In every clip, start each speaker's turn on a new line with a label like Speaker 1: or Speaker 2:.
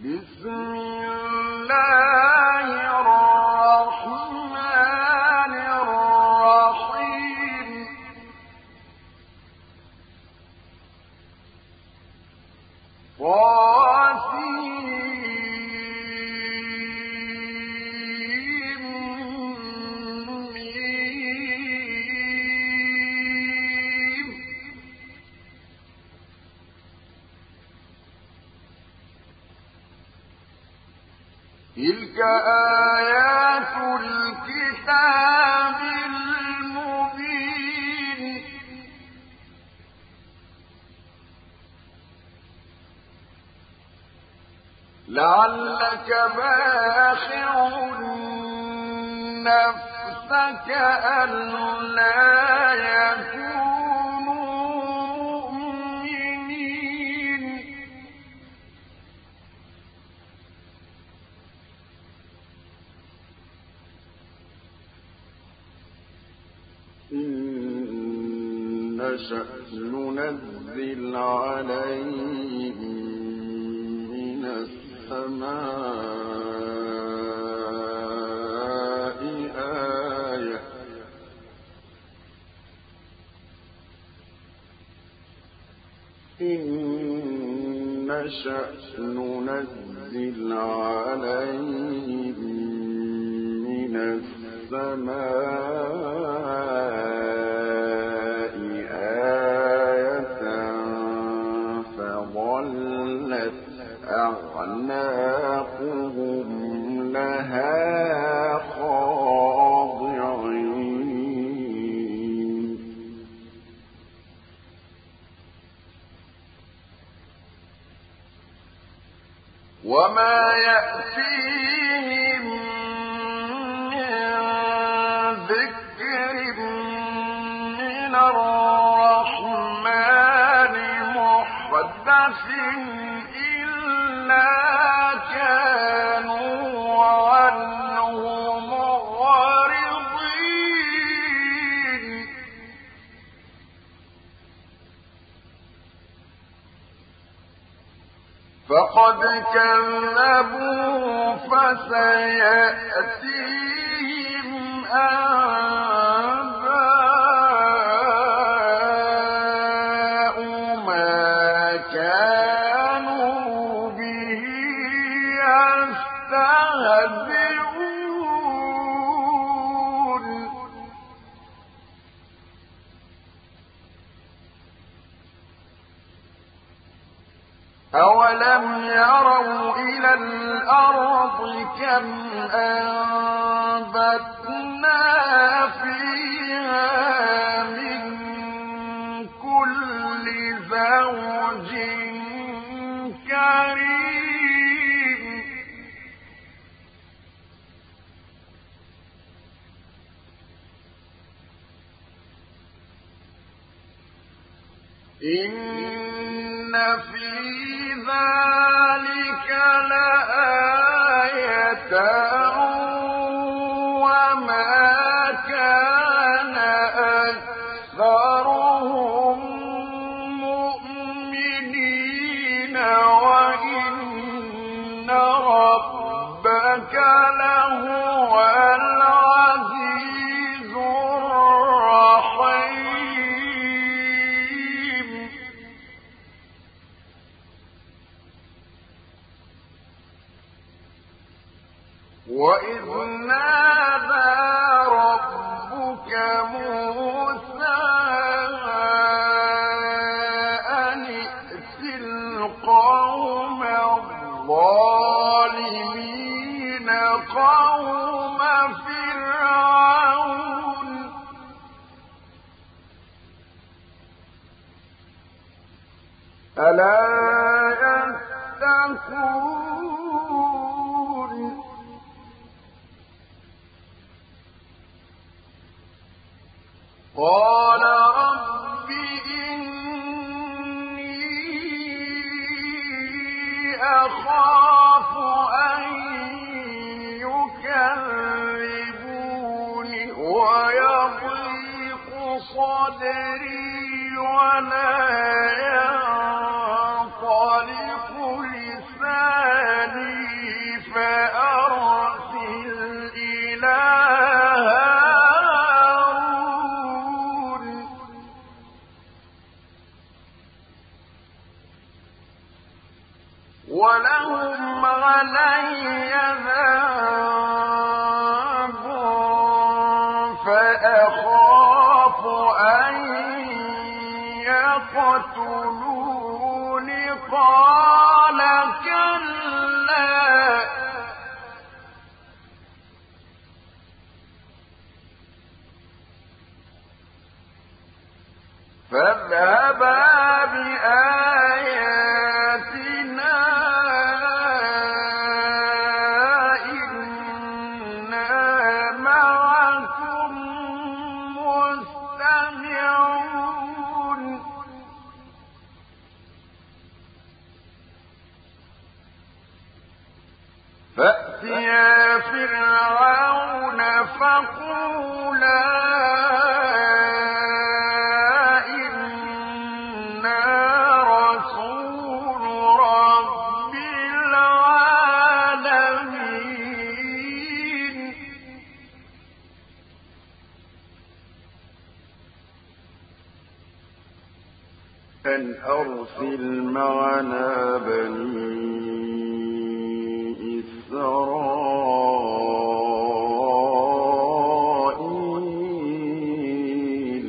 Speaker 1: بسم الله الرحمن الرحيم تلك آيات الكتاب المبين لعلك باخع نفسك ألا يكونوا مؤمنين إن نشأ ننزل عليهم من السماء آية إن نشأ ننزل عليهم من السماء آية فظلت أعناقهم لها خاضعين وما يأتيهم من ذكر من الرحمن محدث إلا كانوا عنه معرضين فقد كذبوا فسيأتيهم أنباء ما كانوا به يستهزئون أولم يروا إلى الأرض كم أنبتنا فيها من كل زوج كريم إن في ذلك لآية وما كان أكثرهم مؤمنين وإن ربك لهو العزيز الرحيم وإذ نادى ربك موسى أن ائت القوم الظالمين قوم فرعون ألا يتقون قال رب إني أخاف أن يكذبون ويضيق صدري ولا ينطلق لساني ولهم علي ذنب فأخاف أن يقتلون قال كلا فاذهبا بآياتنا إنا معكم مستمعون فأتيا فرعون فقولا أن أرسل معنا بني إسرائيل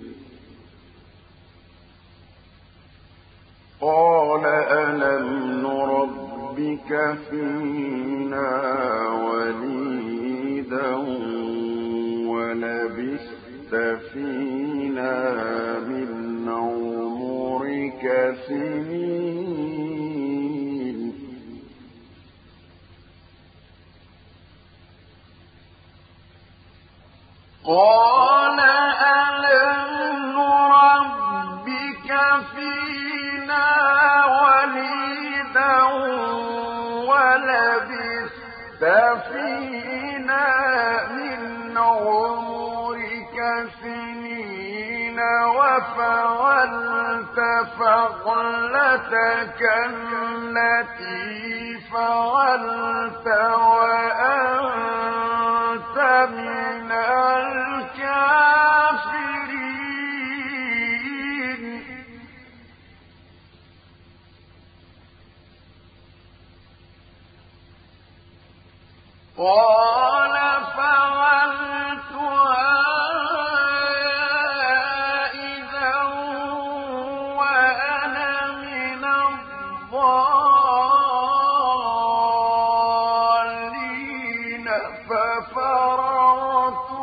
Speaker 1: قال ألم نربك فينا وليدا ولبثت فينا من سنين قال ألم نربك فينا وليدا ولبثت فينا من عمرك سنين وفعلت فعلتك التي فعلت وأنت من الكافرين قال فعلتها الضالين ففررت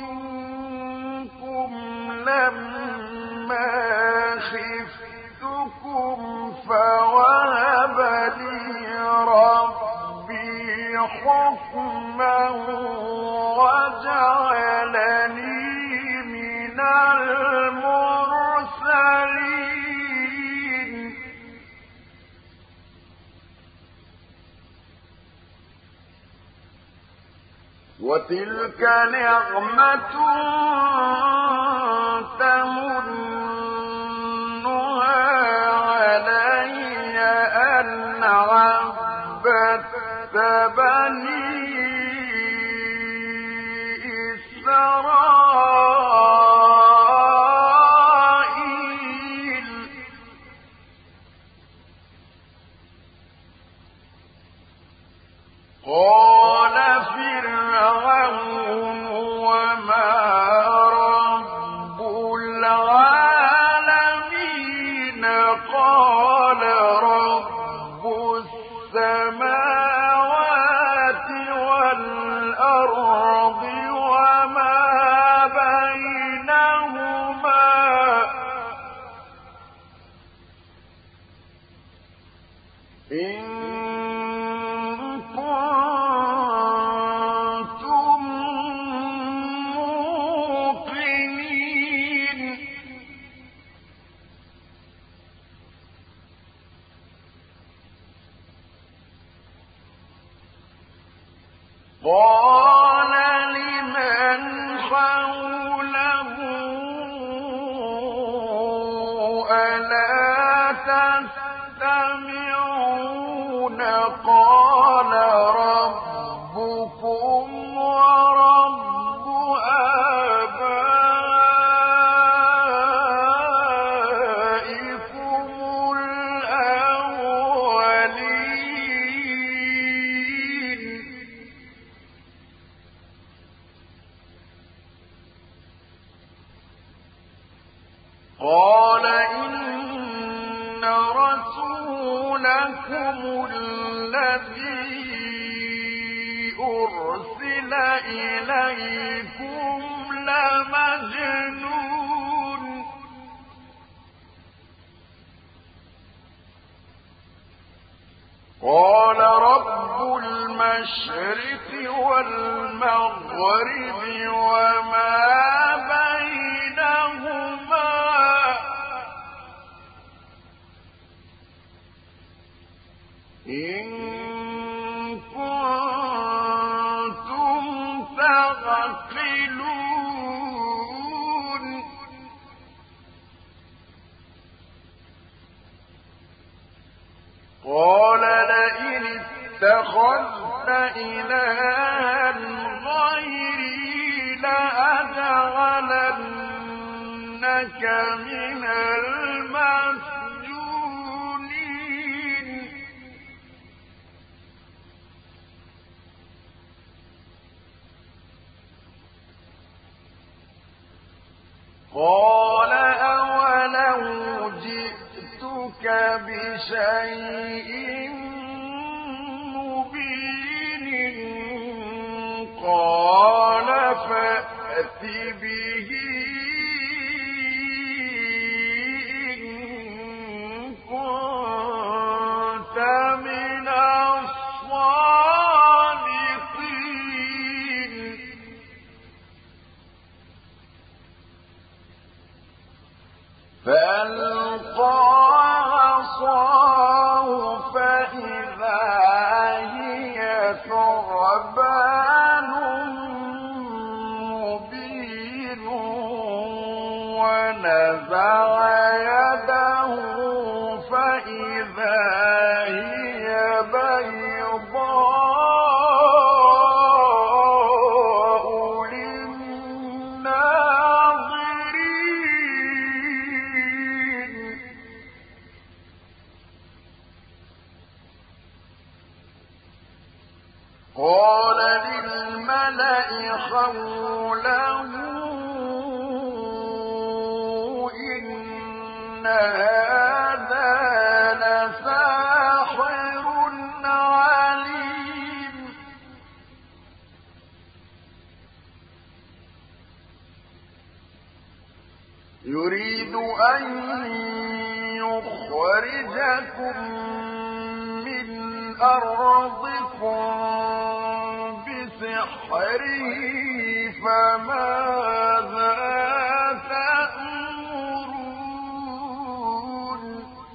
Speaker 1: منكم لما خفتكم فوهب لي ربي حكما وجعلني من المرسلين وتلك نعمة تمنها علي أن عبدت بني إسرائيل قال فرعون وما رب العالمين قال رب السماوات والأرض وما بينهما إن قال لمن حوله ألا تستمعون قال ربكم ورب آبائكم الأولين الذي أرسل إليكم لمجنون قال رب المشرق والمغرب وما بينهما إن كنتم تعقلون قال لئن اتخذت إلها غيري لأجعلنك من المسجونين قال أولو جئتك بشيء مبين قال فأت به إن كنت من الصادقين فألقى عصاه فإذا هي ثعبان مبين ونزع يده فإذا هي بيضاء للناظرين قال للملأ حوله إن هذا لساحر عليم يريد أن يخرجكم من أرضكم بسحره فماذا تأمرون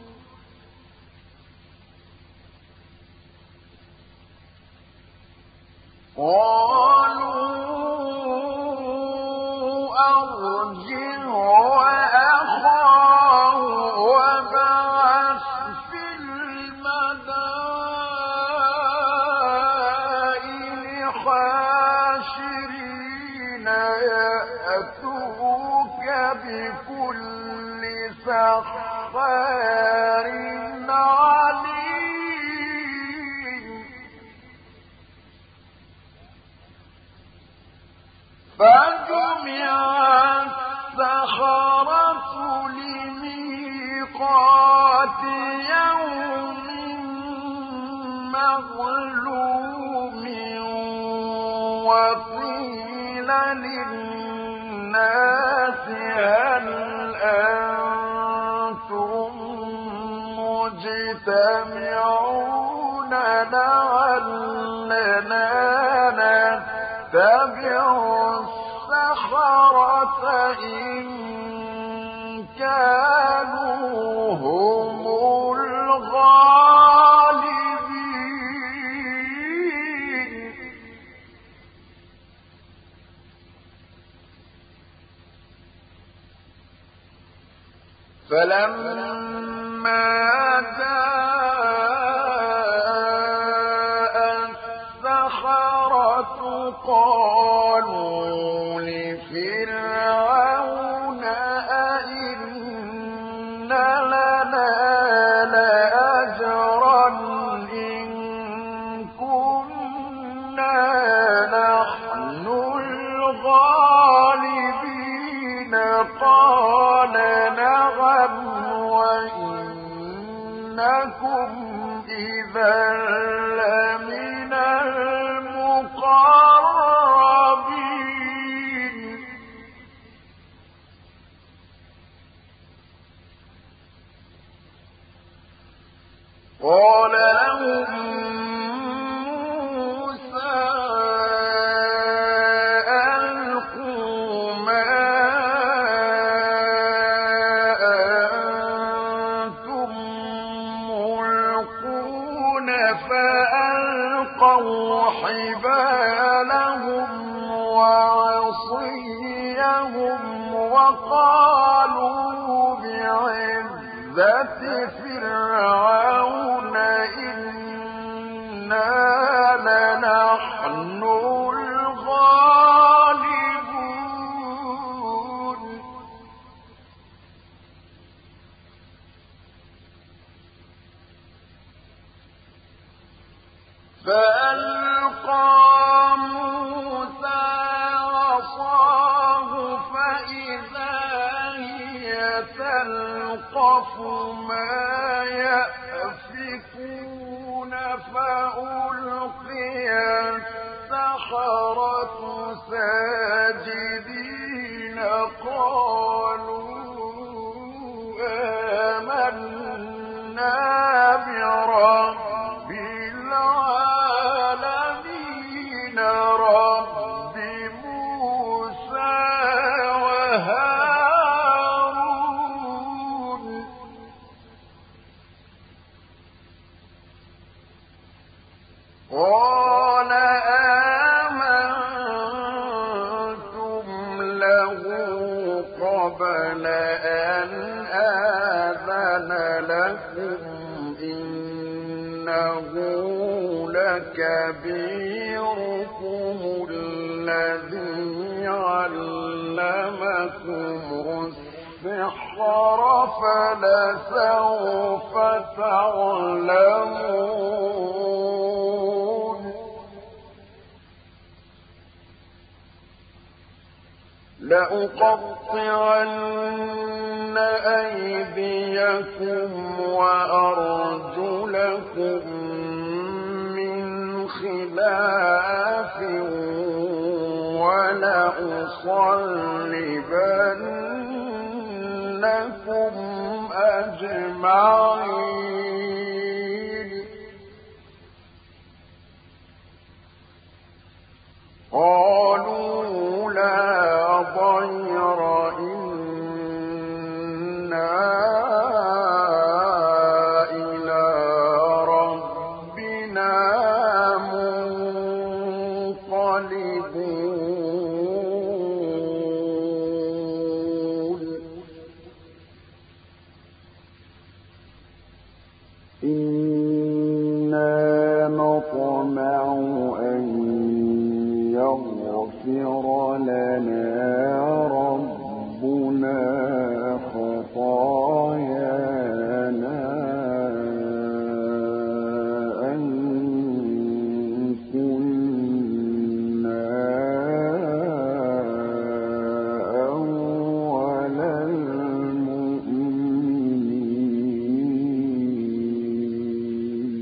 Speaker 1: قالوا أرجه وأخاه وابعث في المدائن حاشرين يأتوك بكل سحار عليم فجمع السحرة لميقات يوم معلوم وقيل للناس هل أنتم مجتمعون لعلنا نتبع السحرة إن كانوا هم الغالبين فلما جاء السحرة قالوا لفرعون أئن لنا لأجرا إن كنا نحن الغالبين قال نعم وإنكم إذا لمن المقربين قال لهم حبالهم وعصيهم وقالوا بعزة فرعون إنا لنحن الغالبون فألقى موسى عصاه فإذا هي تلقف ما يأفكون فألقي السحرة ساجدين قالوا آمنا برب العالمين رب موسى وهارون قال آمنتم له قبل أن آذن لكم إنه لكبيركم الذي علمكم السحر فلسوف تعلمون لأقطعن أيديكم وأرجلكم من خلاف ولأصلبنكم أجمعين قالوا لا ضير إنا إلى ربنا منقلبون إنا نطمع أن يغفر لنا ربنا خطايانا أن كنا أول المؤمنين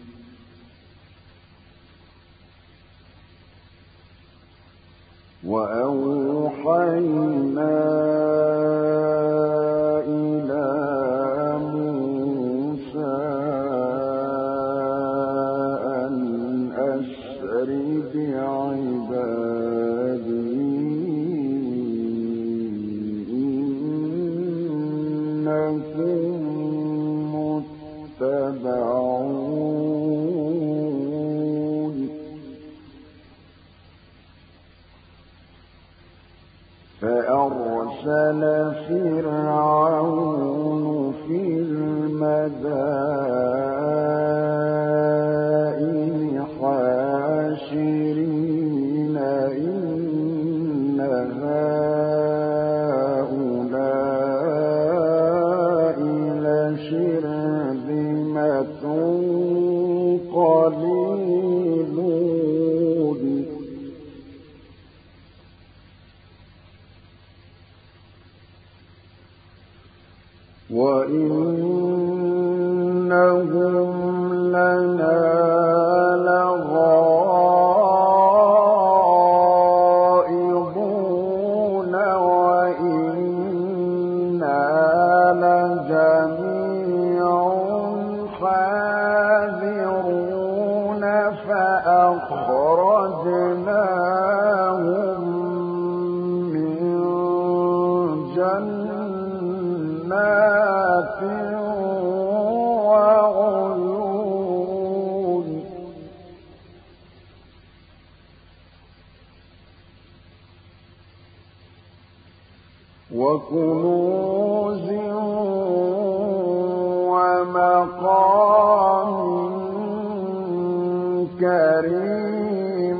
Speaker 1: وأوحينا إلى موسى أن أسر بعبادي إنكم متبعون فأرسل فرعون في المدائن حاشرين إن هؤلاء لشرذمة قليلون أخرجناهم من جنات وعيون وكنوز ومقام كريم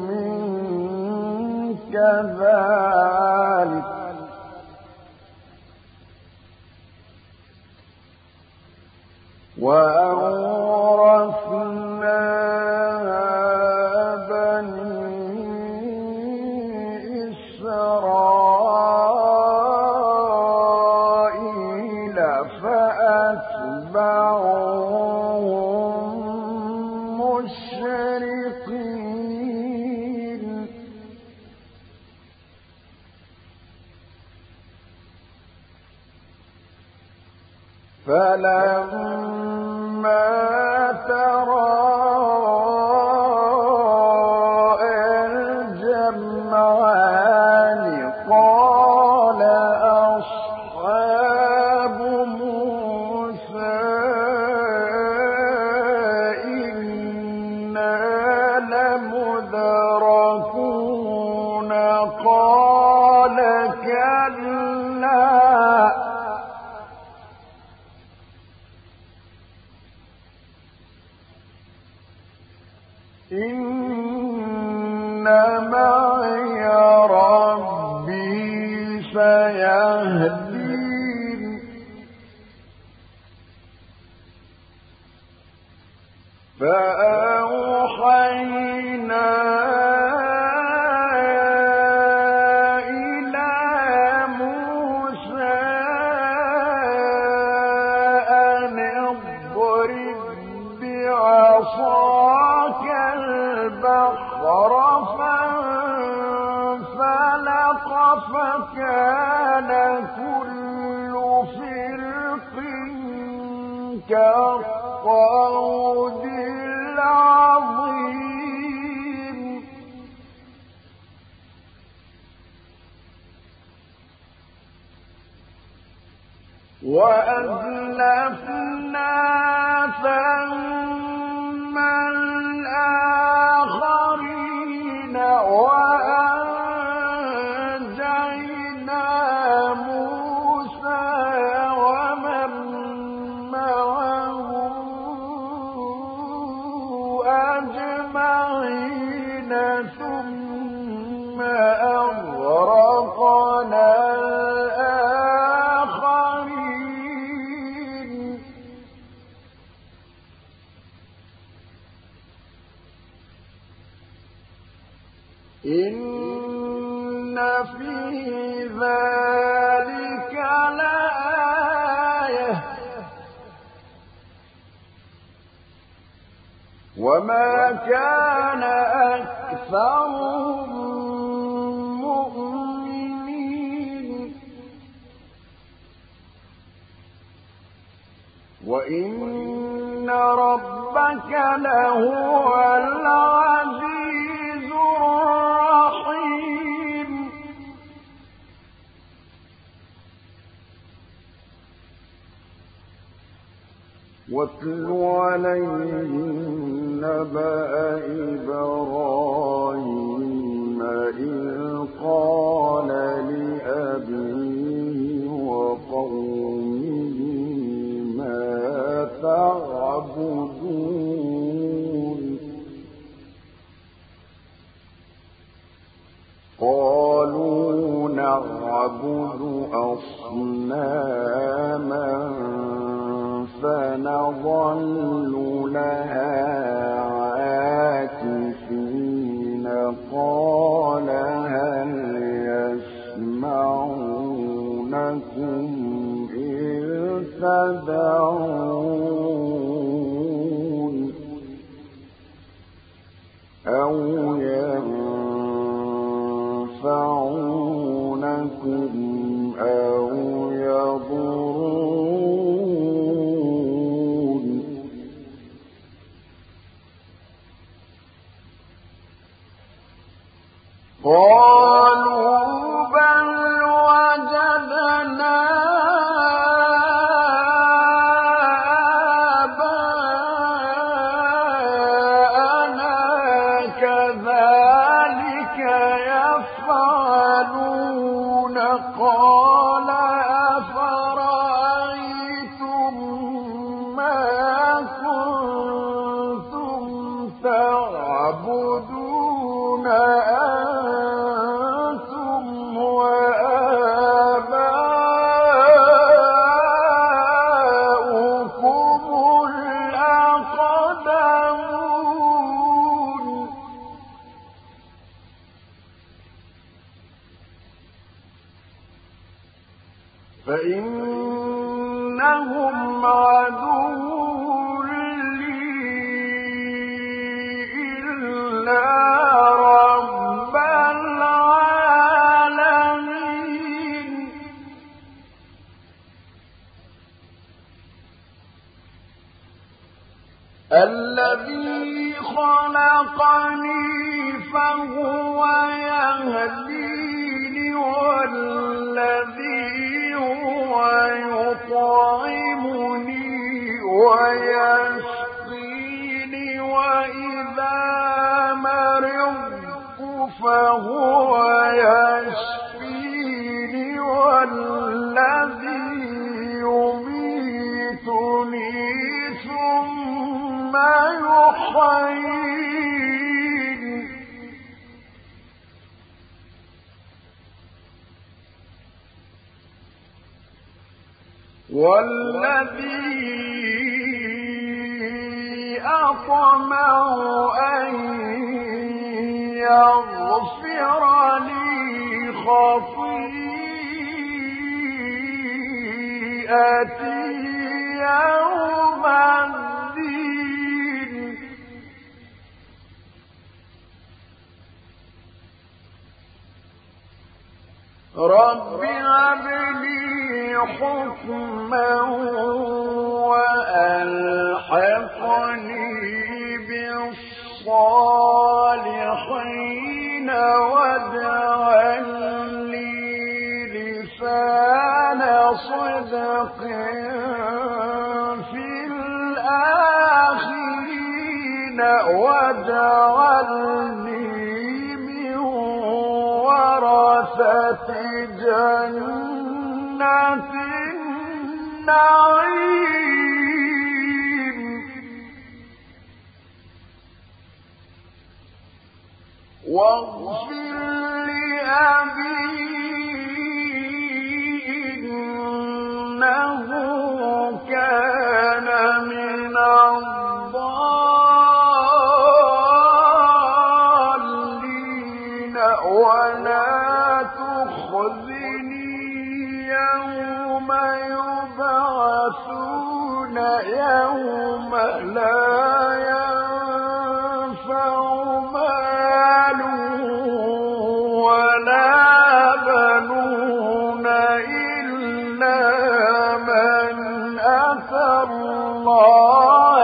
Speaker 1: كذلك وأورثناها بني إسرائيل فأتبعوهم مشرقين فلما تراءى الجمعان قال أصحاب موسى إنا لمدركون قال كلا إن معي ربي سيهدين فأوحينا إلى موسى أن اضرب بعصاك البحر فانفلق فكان كل فرق كالطود العظيم وأزلفنا ثم الآخرين وأنجينا موسى ومن معه أجمعين ثم أغرقنا الآخرين إن في ذلك لآية وما كان أكثرهم مؤمنين وإن ربك لهو العزيز الرحيم واتل عليهم نبأ إبراهيم إذ قال لأبيه وقومه ما تعبدون قالوا نعبد أصناما فنظل لها عاكفين قال هل يسمعونكم إذ تدعون أو ينفعونكم أو يضرون قالوا بل وجدنا آباءنا كذلك يفعلون قال أفرأيتم ما كنتم تعبدون أنتم وآباؤكم الأقدمون فإنهم عدو لي إلا رب العالمين الذي خلقني فهو يهديني والذي هو يطعمني ويسقيني وإذا مرضت فهو يشفيني والذي يميتني ثم يحييني والذي أطمع أن يغفر لي خطيئتي يوم الدين رب هب لي حكما وألحقني بالصالحين واجعل لي لسان صدق في الآخرين واجعلني من ورثة جنة النعيم واغفر لأبي إنه كان من الضالين ولا تخزني يوم يبعثون يوم لا ينفع مال ولا بنون إلا من أتى الله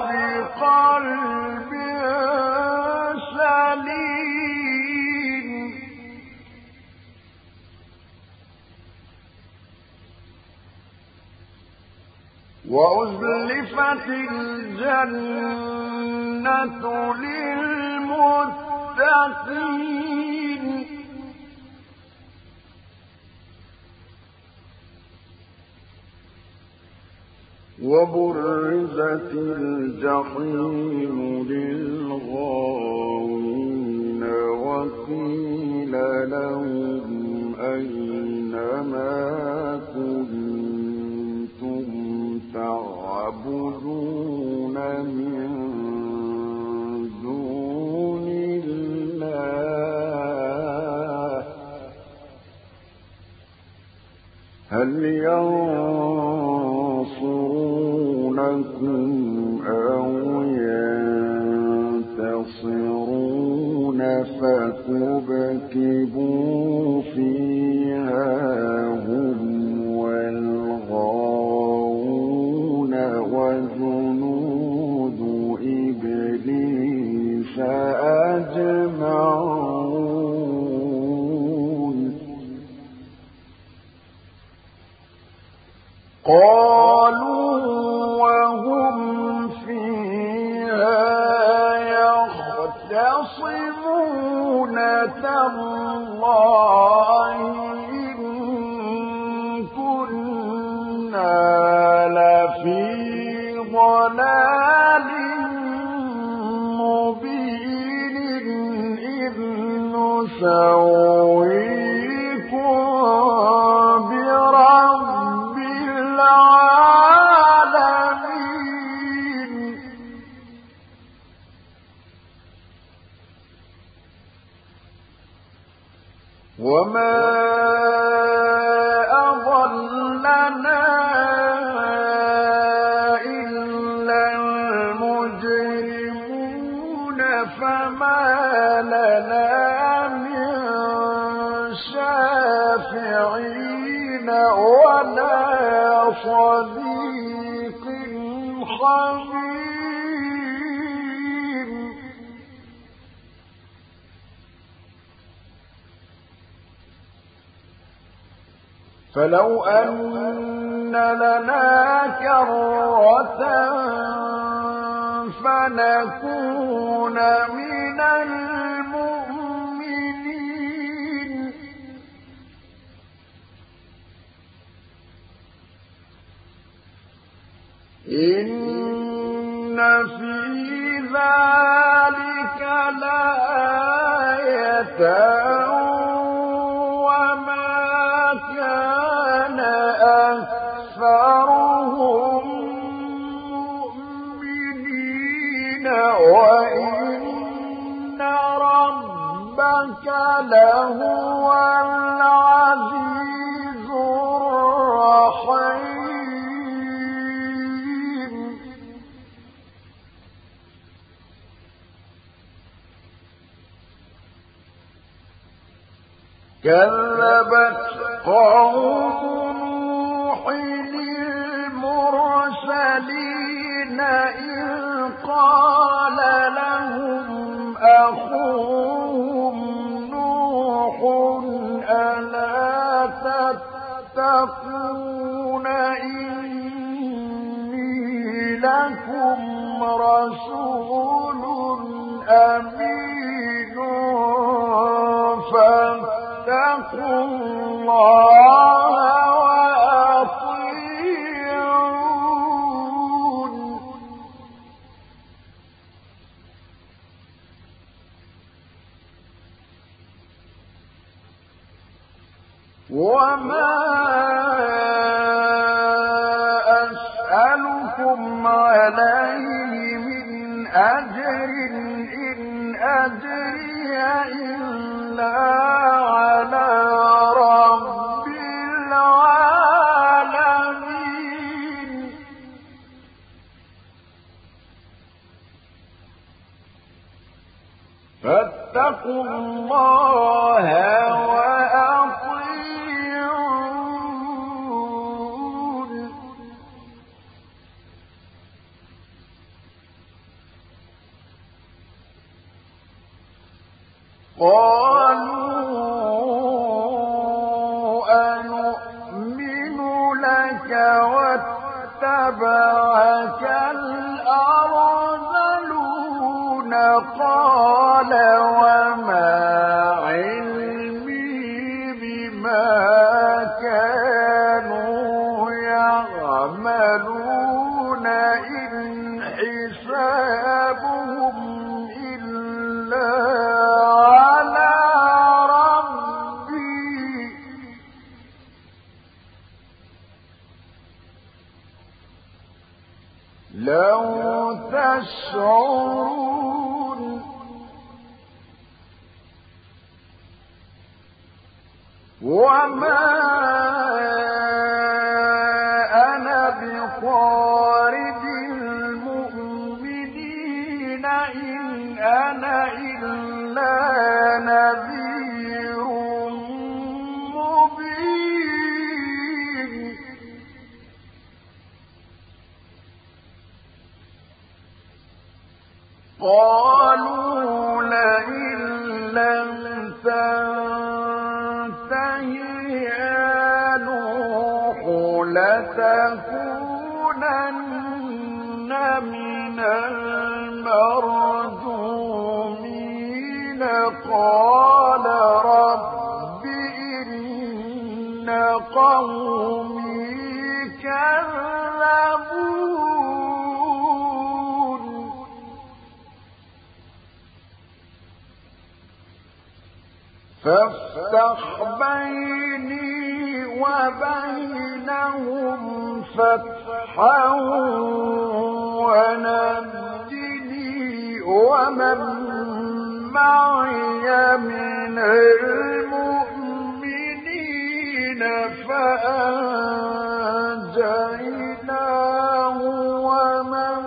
Speaker 1: بقلب سليم وأزلفت الجنة للمتقين وبرزت الجحيم للغاوين وقيل لهم أين ما كنتم تعبدون من دون الله هل ينصرونكم أو ينتصرون فكبكبوا فيها هم والغاوون وجنود إبليس أجمعون يختصمون تالله إن كنا لفي ضلال مبين إذ نسويكم برب العالمين وما أضلنا إلا المجرمون فما لنا من شافعين ولا صديق حميم فلو أن لنا كرة فنكون من المؤمنين إن في ذلك لآية أكثرهم مؤمنين وإن ربك لهو العزيز الرحيم كذبت قوم المرسلين إذ قال لهم أخوهم نوح ألا تتقون إني لكم رسول أمين فاتقوا الله وما أسألكم عليه من أجر إن أجري إلا على رب العالمين فاتقوا الله قالوا أنؤمن لك واتبعك الأرذلون قال وما علمي بما كانوا يعملون إن حسابهم إلا لو تشعرون وما أنا بطارد المؤمنين إن أنا إلا نذير مبين قالوا لئن لم تنته يا نوح لتكونن من المرجومين قال رب إن قومي كذبون فافتح بيني وبينهم فتحا ونجني ومن معي من المؤمنين فأنجيناه ومن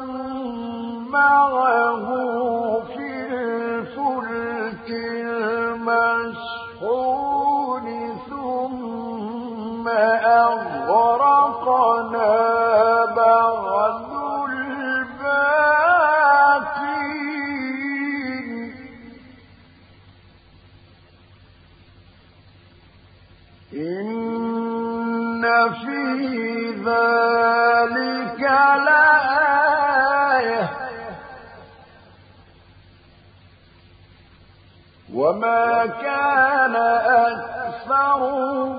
Speaker 1: معه في الفلك المشحون ثم أغرقنا بعد الباقين إن في ذلك لآية وما كان أكثرهم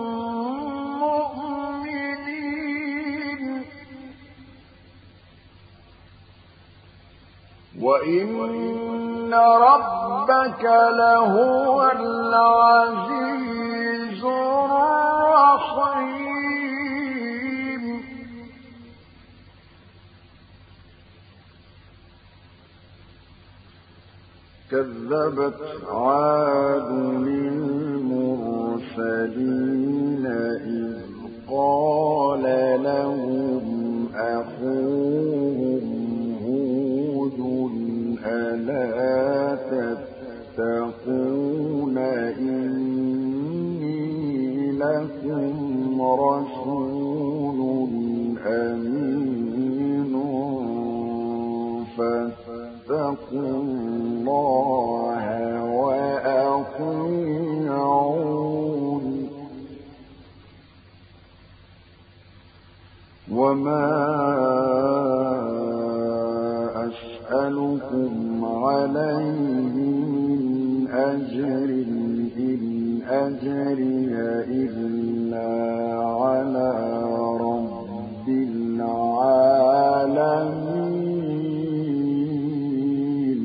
Speaker 1: مؤمنين وإن ربك لهو العزيز الرحيم كذبت عاد للمرسلين إذ قال لهم أخوهم هود ألا تتقون إني لكم رسول أمين فاتقوا الله وأطيعون وما أسألكم عليه من أجر إن أجري إلا على رب العالمين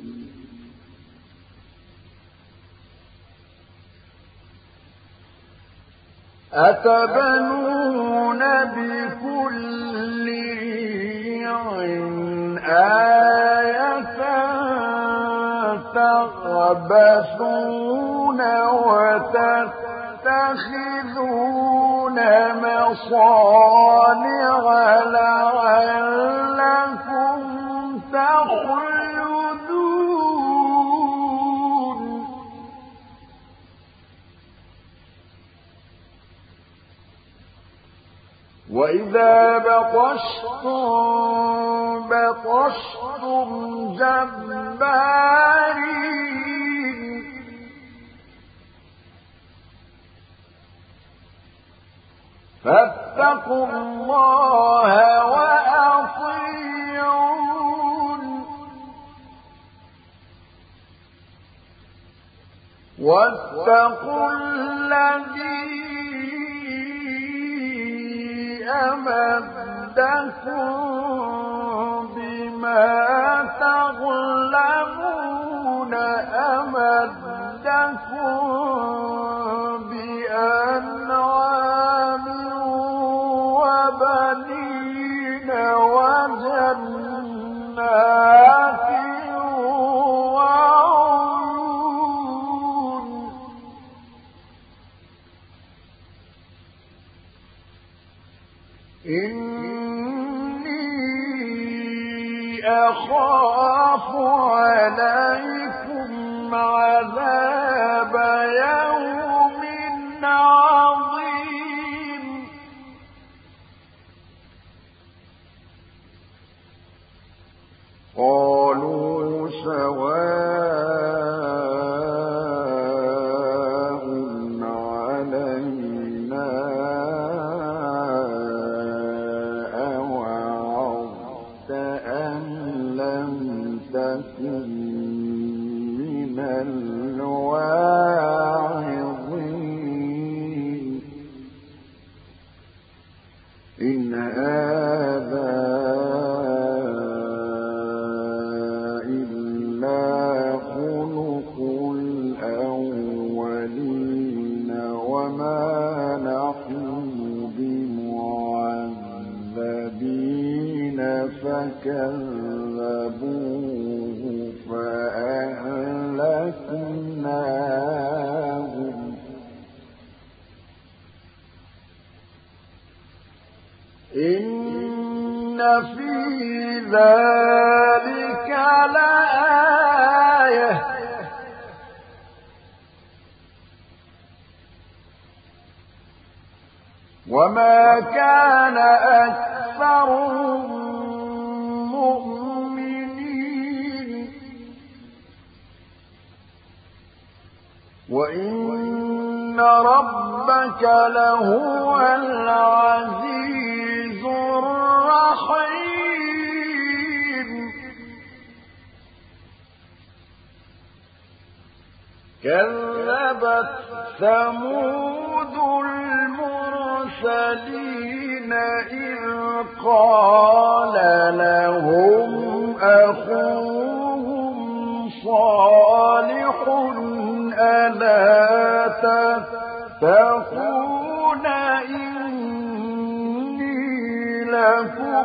Speaker 1: أتبنون بكل ريع آية تخبثون وتتخذون مصانع لعلكم تخلدون وإذا بطشتم جبارين فاتقوا الله وأطيعون واتقوا الذي أمدكم بما تغلبون أمدكم بأنعام وبنين وجنات وعيون إني أخاف عليكم عذاب الواعظين إن هذا إلا خلق الأولين وما نحن بمعذبين فكذبوه فأهلكناهم إن في ذلك لآية وما كان أكثرهم مؤمنين وإن ربك لهو العزيز الرحيم كذبت ثمود المرسلين إذ قال لهم أخوهم صالح ألا تتقون إني لكم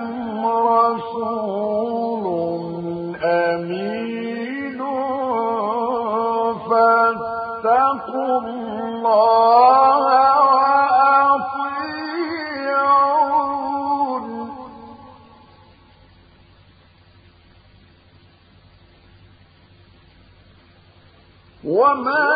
Speaker 1: رسول أمين فاتقوا الله وأطيعون وما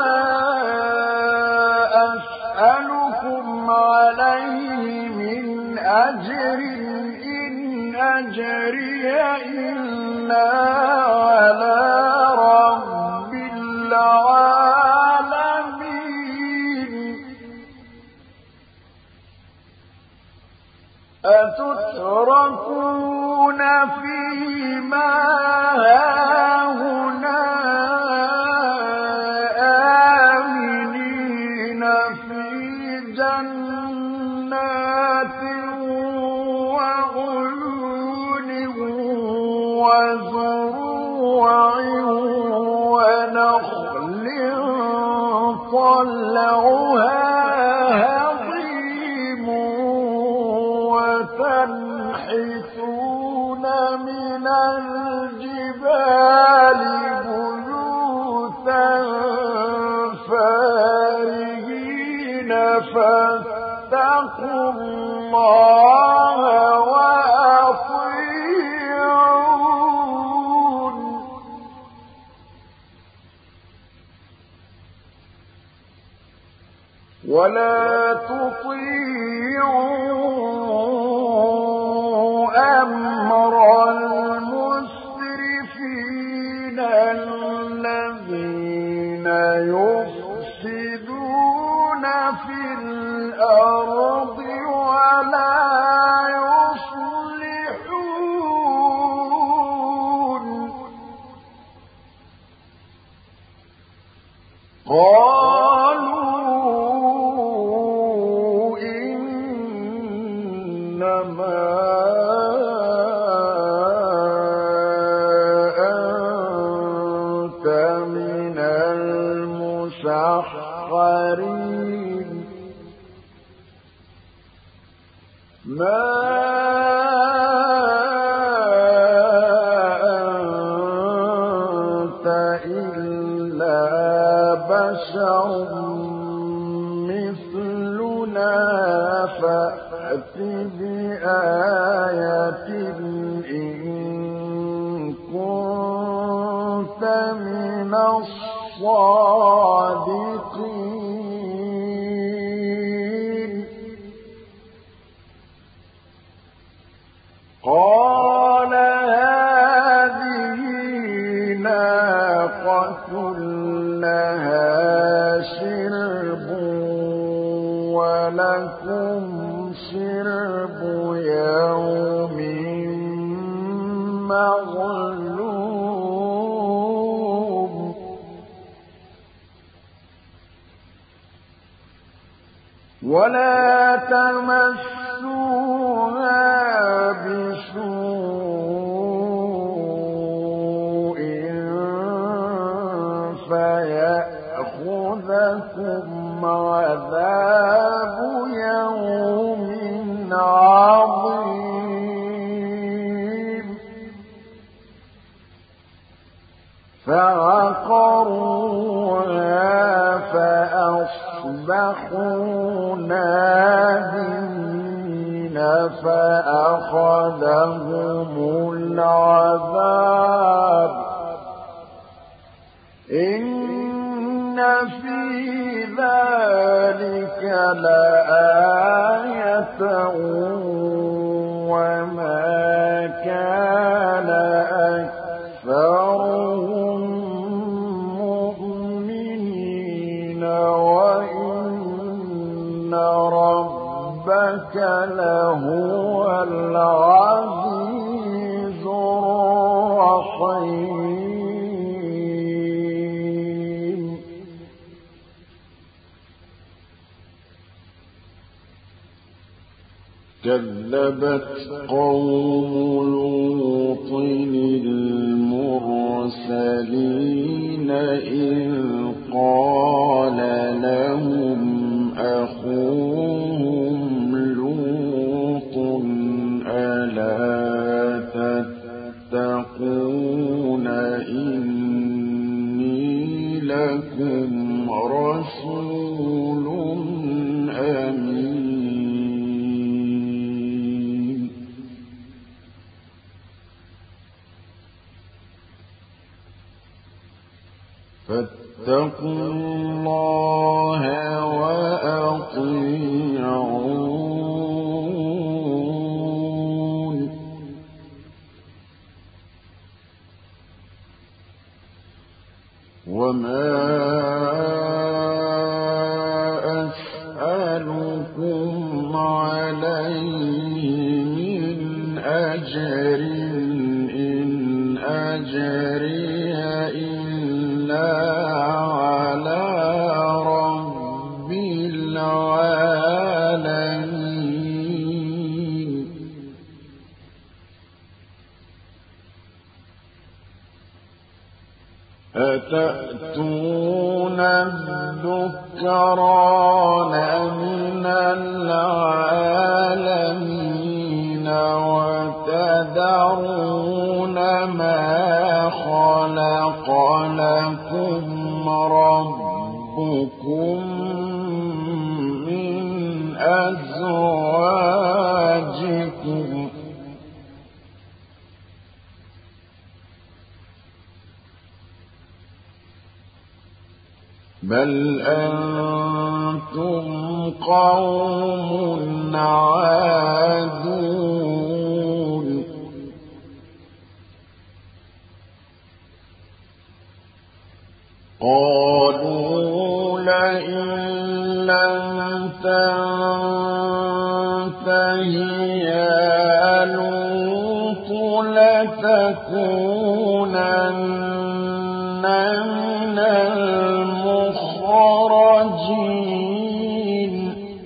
Speaker 1: أسألكم عليه من أجر إن أجري إلا على رب العالمين أتتركون فيما هاهنا آمنين في جنات وعيون وزروع ونخل طلعها هضيم وتنحتون من الجبال بيوتا فارهين فاتقوا الله وأطيعون ولا تطيعوا أمر المسرفين الذين يفسدون في الأرض ولا يصلحون قالوا إنما أنت من المسحرين ما أنت إلا بشر مثلنا فأت بآية إن كنت من الصادقين قال هذه ناقة لها شرب ولكم شرب يوم معلوم ولا تمسوها بسوء فيأخذكم عذاب يوم عظيم فعقروها فأصبحوا نادمين فأخذهم العذاب إن في ذلك لآية وما كان أكثرهم مؤمنين وإن ربك لهو العزيز الرحيم كذبت قوم لوط المرسلين إذ قال لهم أخوهم لوط ألا تتقون إني لكم رسول أمين فاتقوا الله وأطيعون وما أسألكم عليه من أجر إن أجري إلا على رب العالمين أتأتون الذكران من العالمين وتذرون ما خلق لكم ربكم من أزواجكم بل أنتم قوم عادون قالوا لئن لم تنته يا لوط لتكونن من المخرجين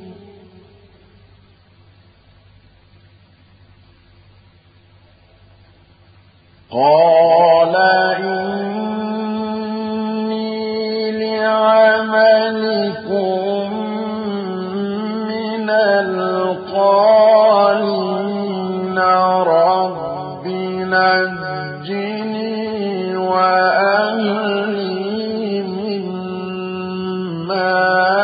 Speaker 1: قال إني لعملكم من القالين رب نجني وأهلي مما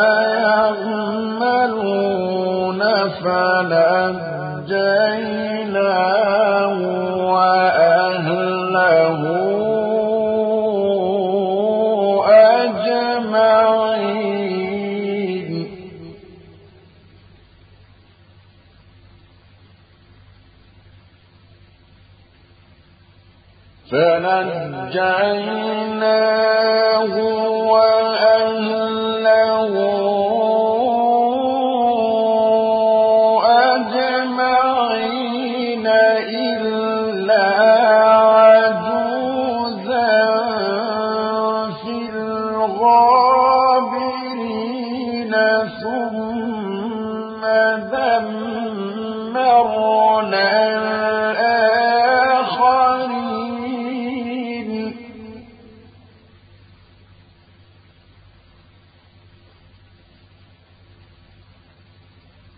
Speaker 1: يعملون فنجيناه وأهله أجمعين فنجيناه وأهله أجمعين إلا عجوزا في الغابرين ثم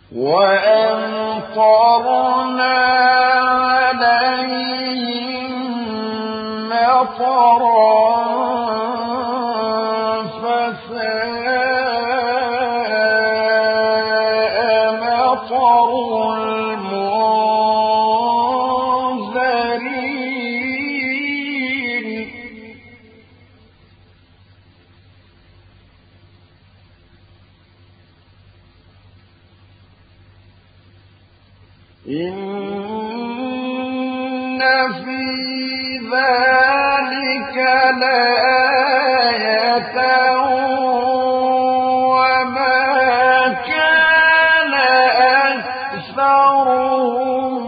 Speaker 1: وأمطرنا عليهم مطرا فساء مطر المنذرين إن في ذلك لآية وما كان أكثرهم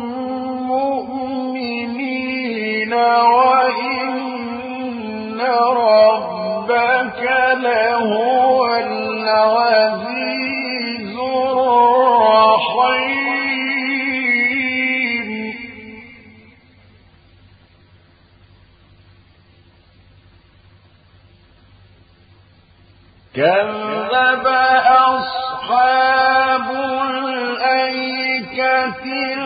Speaker 1: مؤمنين وإن ربك لهو العزيز الرحيم كذب أصحاب الأيكة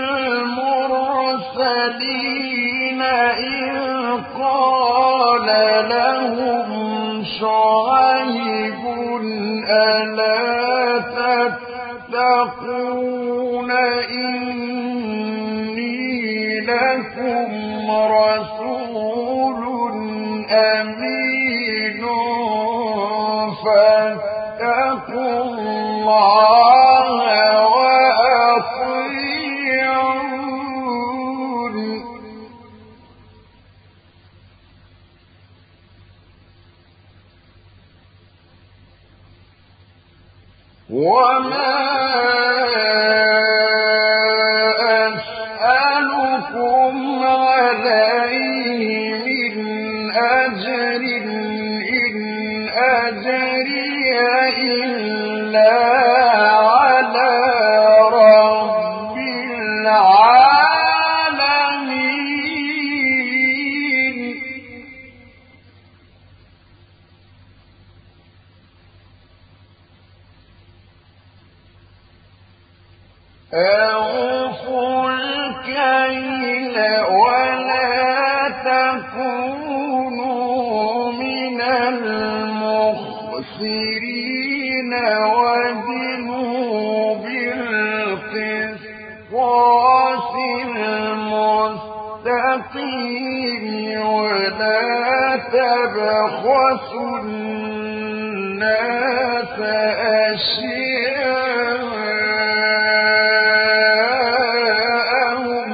Speaker 1: المرسلين إذ قال لهم شعيب ألا تتقون إني لكم رسول أمين فاتقوا الله وأطيعون وما أسألكم عليه من أجر إن أجري إلا على رب العالمين أوفوا الكيل ولا تكونوا من المخسرين وزنوا بالقسطاس المستقيم ولا تبخسوا الناس أشياءهم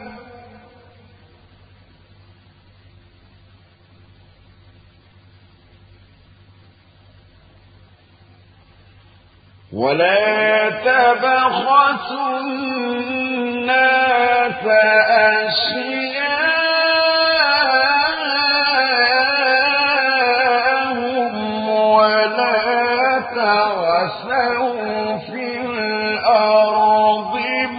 Speaker 1: ولا تعثوا في الأرض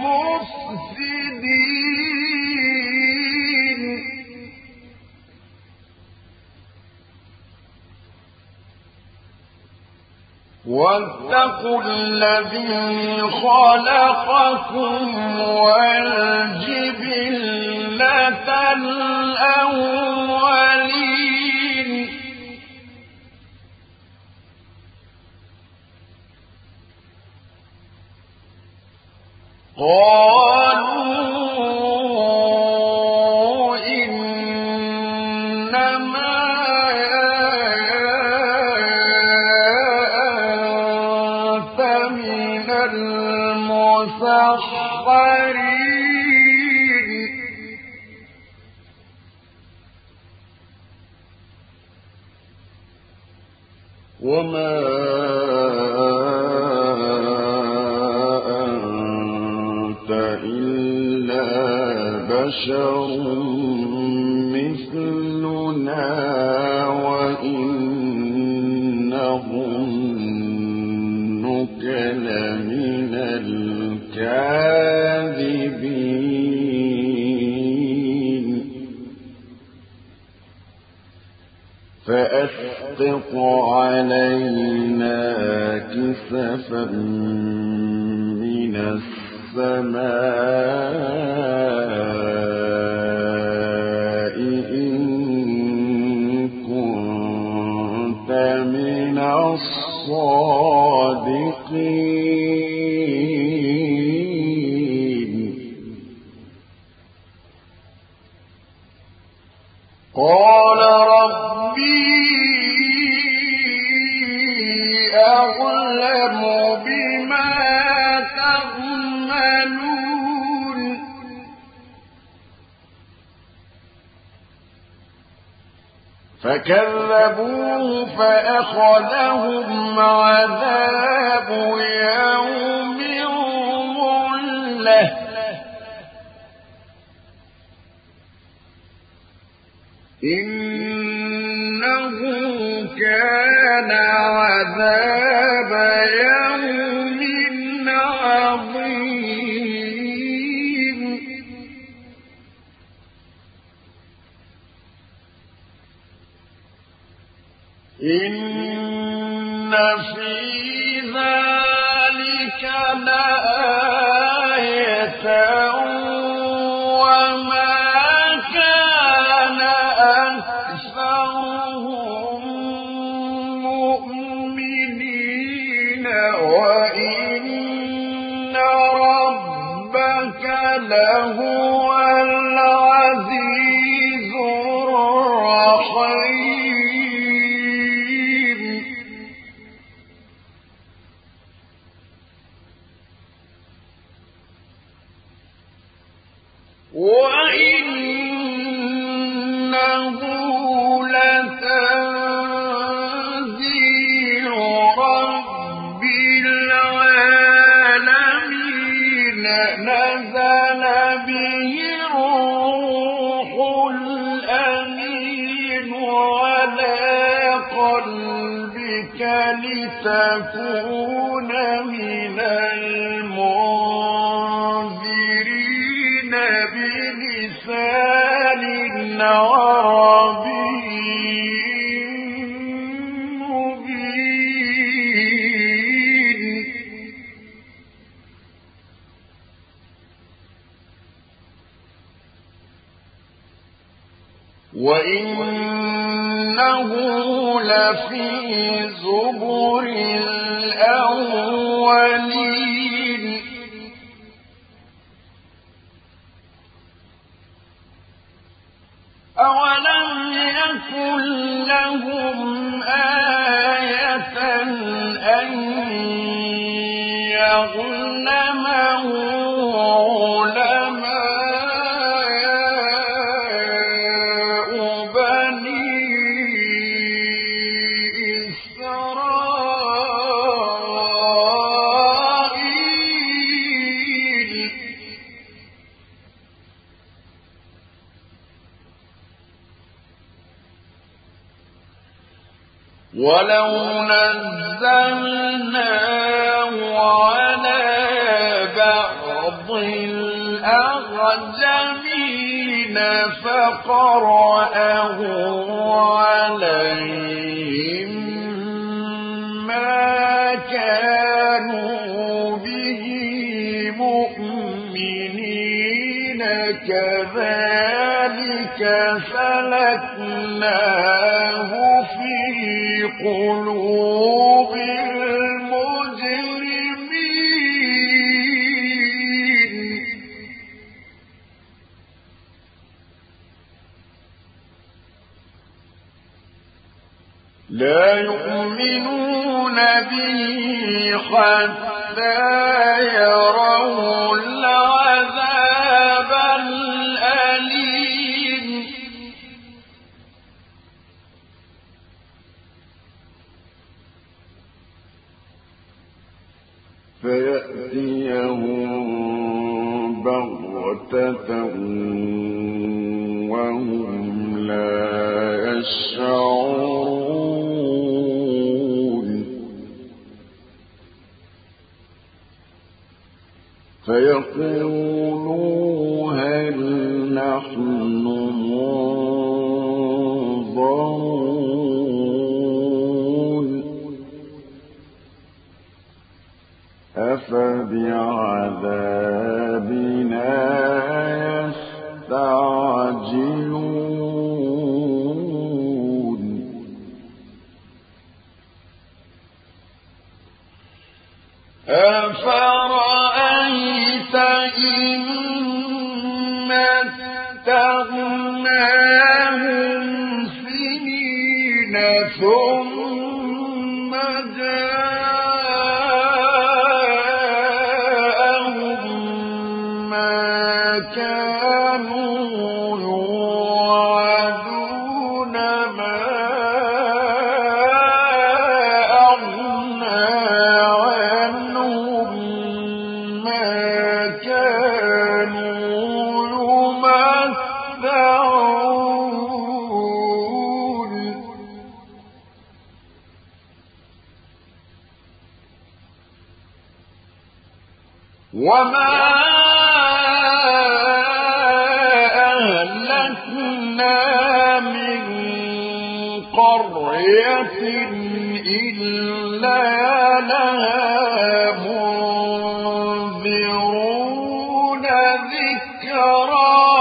Speaker 1: مفسدين واتقوا الذي خلقكم والجبلة الأولين قالوا إنما أنت من المسخرين وما إلا بشر مثلنا وإن نظنك لمن الكاذبين فأسقط علينا كسفا من من السماء إن كنت من الصادقين قال ربي أعلم بما تعملون فكذبوه فأخذهم عذاب يوم الظلة إنه كان عذاب يوم عظيم إن في ذلك لآية لهو العزيز الرحيم وإنه لتنزيل رب العالمين نزل به الروح الأمين على قلبك لتكون من المنذرين بلسان عربي مبين وإنه لفي زبر الأولين أولم يكن لهم آية أن يعلمه علماء بني إسرائيل ولو نزلناه على بعض الأعجمين فقرأه عليهم ما كانوا به مؤمنين كذلك سلكناه في قلوب المجرمين لا يؤمنون به حتى يروا العذاب الأليم فيأتيهم بغتة وهم لا يشعرون فيقولوا هل نحن منظرون أفبعذابنا أفرأيت إن متعناهم سنين ثم جاءهم ما كانوا يوعدون ما أغنى عنهم ما كانوا يمتعون وما أهلكنا من قرية إلا لها منذرون ذكرا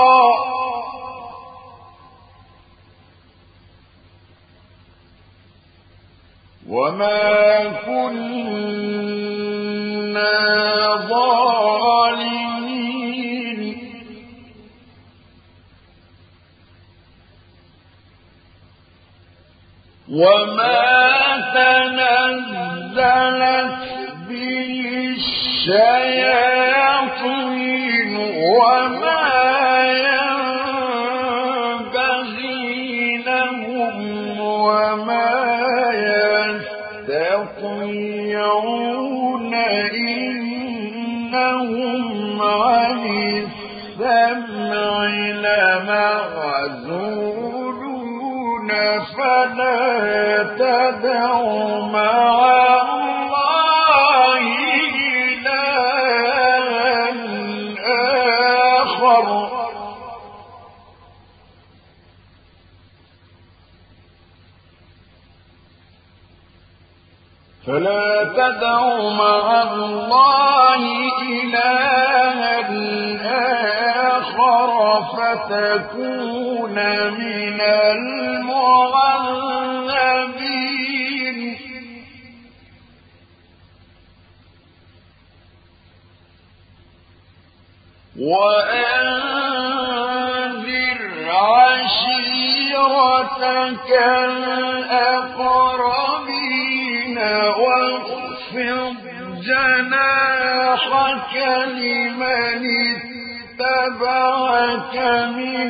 Speaker 1: وما كنا ظالمين وما تنزلت به الشياطين وما ينبغي لهم وما يستطيعون إنهم عن السمع لمعزولون فلا تدع مع الله إلها آخر فلا تدع مع الله إلها آخر فتكون من المعذبين وأنذر عشيرتك الأقربين واخفض جناحك لمن اتبعك من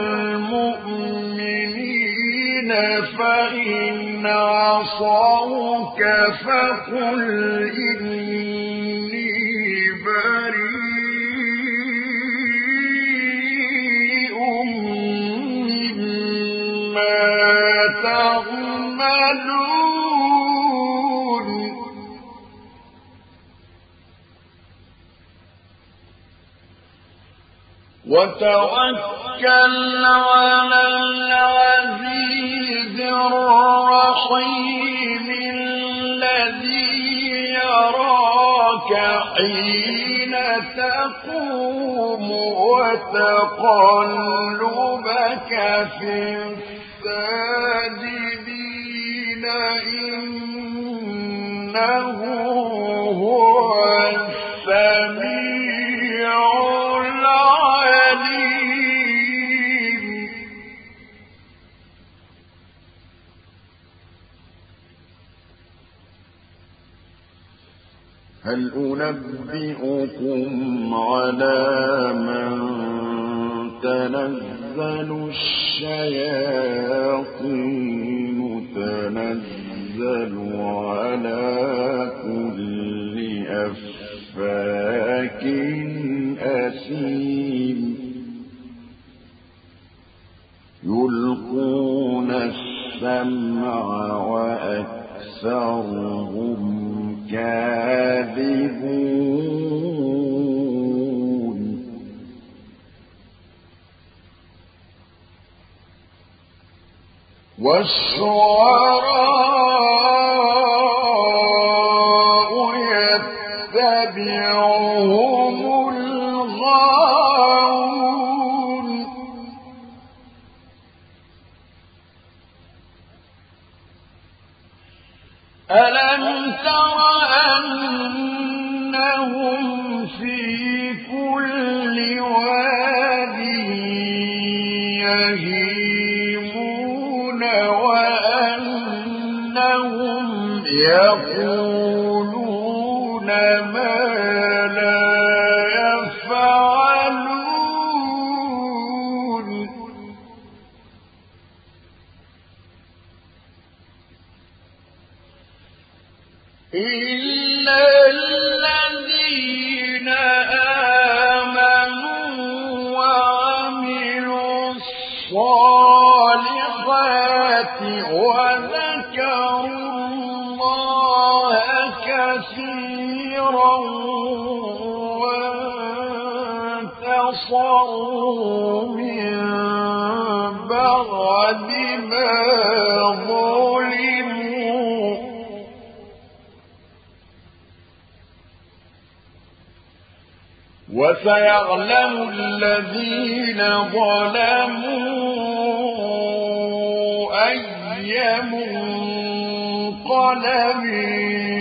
Speaker 1: المؤمنين فإن عصوك فقل إني بريء مما تعملون وتوكل على العزيز الرحيم الذي يراك حين تقوم وتقلبك في الساجدين إنه هو السميع العليم هل أنبئكم على من تنزل الشياطين تنزل على كل أفاك أثيم يلقون السمع وأكثرهم كاذبون والشعراء يتبعهم الغاوون ألم تر أن إنهم يقولون ما لا يفعلون إلا الذين آمنوا وعملوا الصالحات وذكروا الله كثيرا وانتصروا من بعد ما ظلموا وسيعلم الذين ظلموا أي منقلب